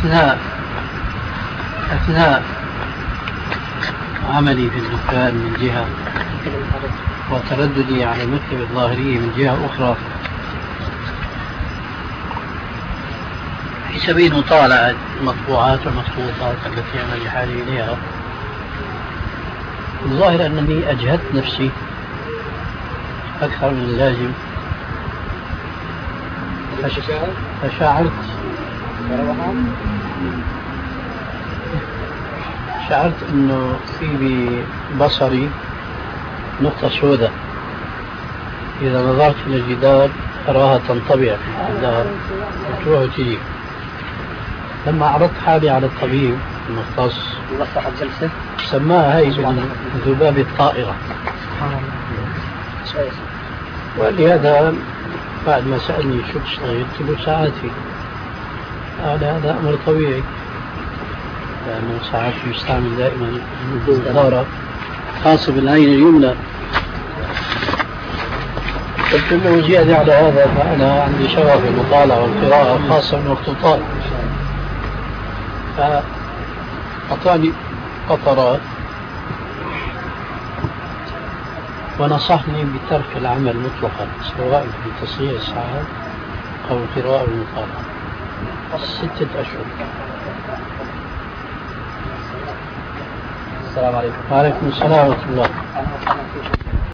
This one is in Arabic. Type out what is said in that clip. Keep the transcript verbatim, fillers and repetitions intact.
أثناء أثناء عملي في الدكان من جهة وترددي على مكتب الظاهرية من جهة أخرى في سبيل مطالعة المطبوعات والمخطوطات التي أنا بحاجة إليها، الظاهر أنني أجهدت نفسي أكثر من اللازم، فشعرت شعرت أنه في ببصري نقطة سوداء، إذا نظرت إلى الجدار أراها تنطبع في الجدار وتروح وتجي. لما عرضت حالي على الطبيب المختص صاحب جلسة سماها هي ذباب الطائرة، ولهذا بعد ما سألني شو تشتغل قلت له ساعاتي، قال هذا أمر طبيعي لأنه ساعات يستعمل دائما نظارة خاصة بالعين اليمنى. قلت له زيادة على هذا فأنا عندي شغف المطالعة والقراءة خاصة بالمخطوطات، فأعطاني قطرات ونصحني بترك العمل مطلقا سواء في تصحيح الساعات أو القراءة والمطالعة ستة أشهر. السلام عليكم. وعليكم السلام ورحمة الله.